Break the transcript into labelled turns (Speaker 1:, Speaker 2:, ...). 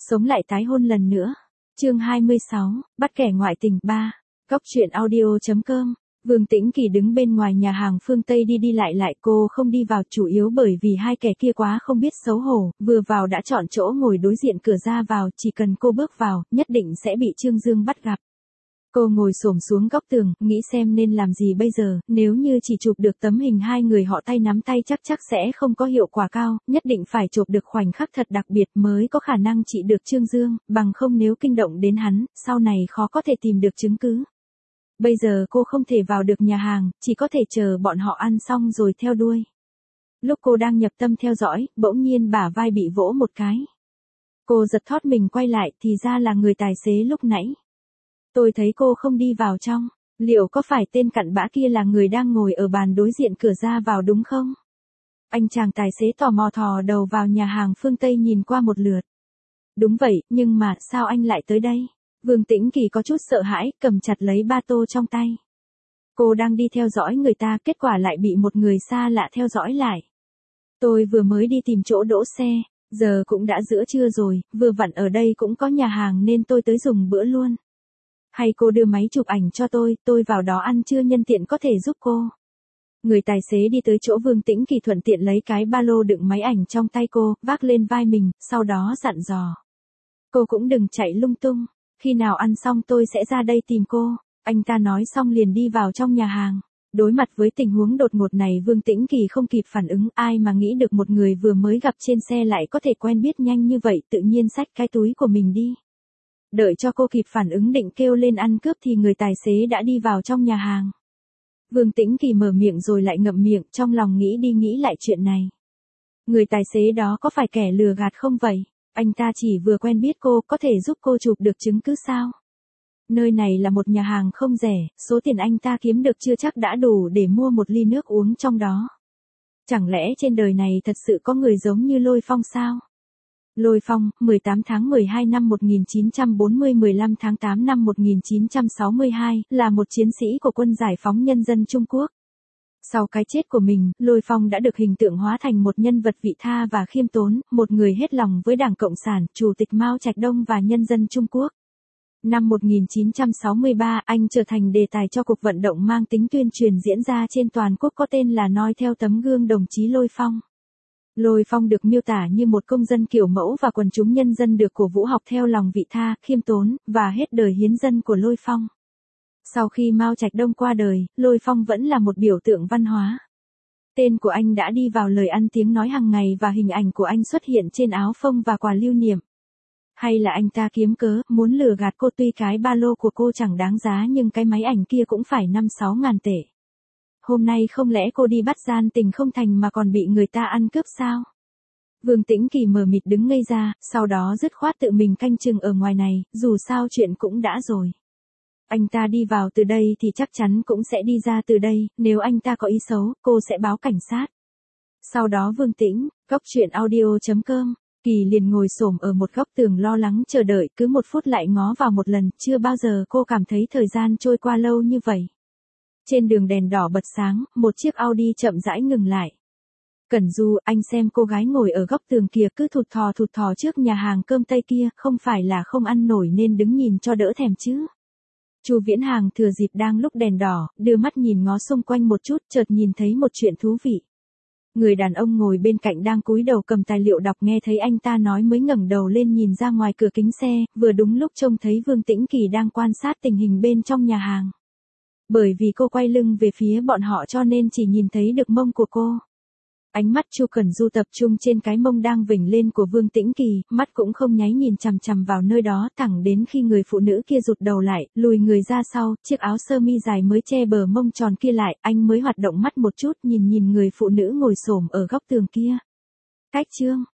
Speaker 1: Sống lại tái hôn lần nữa. Chương 26, bắt kẻ ngoại tình 3. Góc truyện audio.com. Vương Tĩnh Kỳ đứng bên ngoài nhà hàng phương Tây đi đi lại cô không đi vào chủ yếu bởi vì hai kẻ kia quá không biết xấu hổ, vừa vào đã chọn chỗ ngồi đối diện cửa ra vào, chỉ cần cô bước vào, nhất định sẽ bị Trương Dương bắt gặp. Cô ngồi xổm xuống góc tường, nghĩ xem nên làm gì bây giờ, nếu như chỉ chụp được tấm hình hai người họ tay nắm tay chắc sẽ không có hiệu quả cao, nhất định phải chụp được khoảnh khắc thật đặc biệt mới có khả năng trị được Trương Dương, bằng không nếu kinh động đến hắn, sau này khó có thể tìm được chứng cứ. Bây giờ cô không thể vào được nhà hàng, chỉ có thể chờ bọn họ ăn xong rồi theo đuôi. Lúc cô đang nhập tâm theo dõi, bỗng nhiên bả vai bị vỗ một cái. Cô giật thót mình quay lại thì ra là người tài xế lúc nãy. Tôi thấy cô không đi vào trong, liệu có phải tên cặn bã kia là người đang ngồi ở bàn đối diện cửa ra vào đúng không? Anh chàng tài xế tò mò thò đầu vào nhà hàng phương Tây nhìn qua một lượt. Đúng vậy, nhưng mà sao anh lại tới đây? Vương Tĩnh Kỳ có chút sợ hãi, cầm chặt lấy ba tô trong tay. Cô đang đi theo dõi người ta, kết quả lại bị một người xa lạ theo dõi lại. Tôi vừa mới đi tìm chỗ đỗ xe, giờ cũng đã giữa trưa rồi, vừa vặn ở đây cũng có nhà hàng nên tôi tới dùng bữa luôn. Hay cô đưa máy chụp ảnh cho tôi vào đó ăn trưa nhân tiện có thể giúp cô. Người tài xế đi tới chỗ Vương Tĩnh Kỳ thuận tiện lấy cái ba lô đựng máy ảnh trong tay cô, vác lên vai mình, sau đó dặn dò. Cô cũng đừng chạy lung tung, khi nào ăn xong tôi sẽ ra đây tìm cô. Anh ta nói xong liền đi vào trong nhà hàng. Đối mặt với tình huống đột ngột này Vương Tĩnh Kỳ không kịp phản ứng, ai mà nghĩ được một người vừa mới gặp trên xe lại có thể quen biết nhanh như vậy, tự nhiên xách cái túi của mình đi. Đợi cho cô kịp phản ứng định kêu lên ăn cướp thì người tài xế đã đi vào trong nhà hàng. Vương Tĩnh Kỳ mở miệng rồi lại ngậm miệng, trong lòng nghĩ đi nghĩ lại chuyện này. Người tài xế đó có phải kẻ lừa gạt không vậy? Anh ta chỉ vừa quen biết cô, có thể giúp cô chụp được chứng cứ sao? Nơi này là một nhà hàng không rẻ, số tiền anh ta kiếm được chưa chắc đã đủ để mua một ly nước uống trong đó. Chẳng lẽ trên đời này thật sự có người giống như Lôi Phong sao? Lôi Phong, 18 tháng 12 năm 1940 15 tháng 8 năm 1962, là một chiến sĩ của quân giải phóng nhân dân Trung Quốc. Sau cái chết của mình, Lôi Phong đã được hình tượng hóa thành một nhân vật vị tha và khiêm tốn, một người hết lòng với Đảng Cộng sản, Chủ tịch Mao Trạch Đông và nhân dân Trung Quốc. Năm 1963, anh trở thành đề tài cho cuộc vận động mang tính tuyên truyền diễn ra trên toàn quốc có tên là Noi theo tấm gương đồng chí Lôi Phong. Lôi Phong được miêu tả như một công dân kiểu mẫu và quần chúng nhân dân được cổ vũ học theo lòng vị tha, khiêm tốn, và hết đời hiến dân của Lôi Phong. Sau khi Mao Trạch Đông qua đời, Lôi Phong vẫn là một biểu tượng văn hóa. Tên của anh đã đi vào lời ăn tiếng nói hàng ngày và hình ảnh của anh xuất hiện trên áo phông và quà lưu niệm. Hay là anh ta kiếm cớ, muốn lừa gạt cô, tuy cái ba lô của cô chẳng đáng giá nhưng cái máy ảnh kia cũng phải 5-6 ngàn tệ. Hôm nay không lẽ cô đi bắt gian tình không thành mà còn bị người ta ăn cướp sao? Vương Tĩnh Kỳ mờ mịt đứng ngây ra, sau đó dứt khoát tự mình canh chừng ở ngoài này, dù sao chuyện cũng đã rồi. Anh ta đi vào từ đây thì chắc chắn cũng sẽ đi ra từ đây, nếu anh ta có ý xấu, cô sẽ báo cảnh sát. Sau đó Vương Tĩnh, góc truyện audio.com, Kỳ liền ngồi xổm ở một góc tường lo lắng chờ đợi, cứ một phút lại ngó vào một lần, chưa bao giờ cô cảm thấy thời gian trôi qua lâu như vậy. Trên đường đèn đỏ bật sáng, một chiếc Audi chậm rãi ngừng lại. Cẩn Du, anh xem cô gái ngồi ở góc tường kia cứ thụt thò trước nhà hàng cơm Tây kia, không phải là không ăn nổi nên đứng nhìn cho đỡ thèm chứ. Chu Viễn Hàng thừa dịp đang lúc đèn đỏ, đưa mắt nhìn ngó xung quanh một chút, chợt nhìn thấy một chuyện thú vị. Người đàn ông ngồi bên cạnh đang cúi đầu cầm tài liệu đọc, nghe thấy anh ta nói mới ngẩng đầu lên nhìn ra ngoài cửa kính xe, vừa đúng lúc trông thấy Vương Tĩnh Kỳ đang quan sát tình hình bên trong nhà hàng. Bởi vì cô quay lưng về phía bọn họ cho nên chỉ nhìn thấy được mông của cô. Ánh mắt Chu Cẩn Du tập trung trên cái mông đang vểnh lên của Vương Tĩnh Kỳ, mắt cũng không nháy nhìn chằm chằm vào nơi đó, thẳng đến khi người phụ nữ kia rụt đầu lại, lùi người ra sau, chiếc áo sơ mi dài mới che bờ mông tròn kia lại, anh mới hoạt động mắt một chút nhìn người phụ nữ ngồi xổm ở góc tường kia. Cách chương